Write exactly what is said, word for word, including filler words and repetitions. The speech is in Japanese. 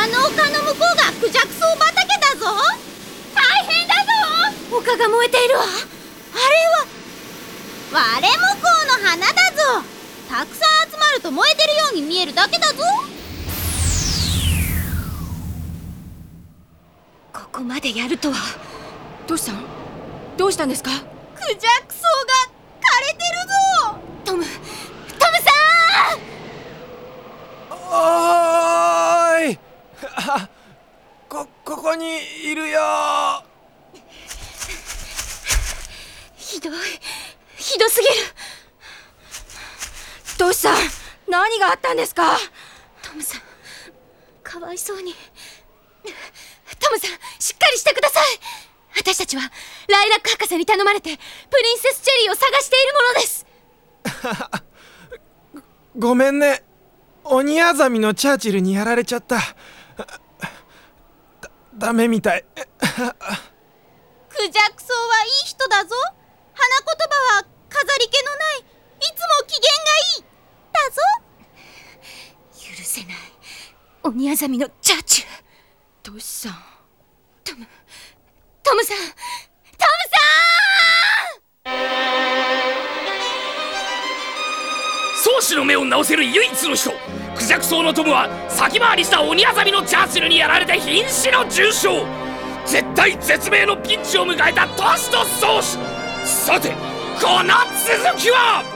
あの丘の向こうがクジャクソウ畑だぞ。大変だぞ。丘が燃えているわ。あれはワレモコウの花だぞ。たくさん集まると燃えてるように見えるだけだぞ。ここまでやるとは。 どうしたんどうしたんですか？ クジャクソウが枯れてるぞ。トムトムさん。 おーいこ、ここにいるよ。 ひどい、ひどすぎる。 どうしたん何があったんですか？ トムさん、かわいそうに。トムさん、しっかりしてください。私たちはライラック博士に頼まれてプリンセスチェリーを探しているものです。 ごめんね。鬼アザミのチャーチルにやられちゃった。だ、ダメみたい。 クジャクソウはいい人だぞ。花言葉は飾り気のない、いつも機嫌がいいだぞ。許せない、鬼アザミのチャーチル。 どうしたん？ トムトムさん、トムさん。 宗師の目を直せる唯一の人、クジャクソウのトムは先回りした鬼アザミのチャーチルにやられて瀕死の重傷。絶体絶命のピンチを迎えたトシと宗師。さてこの続きは。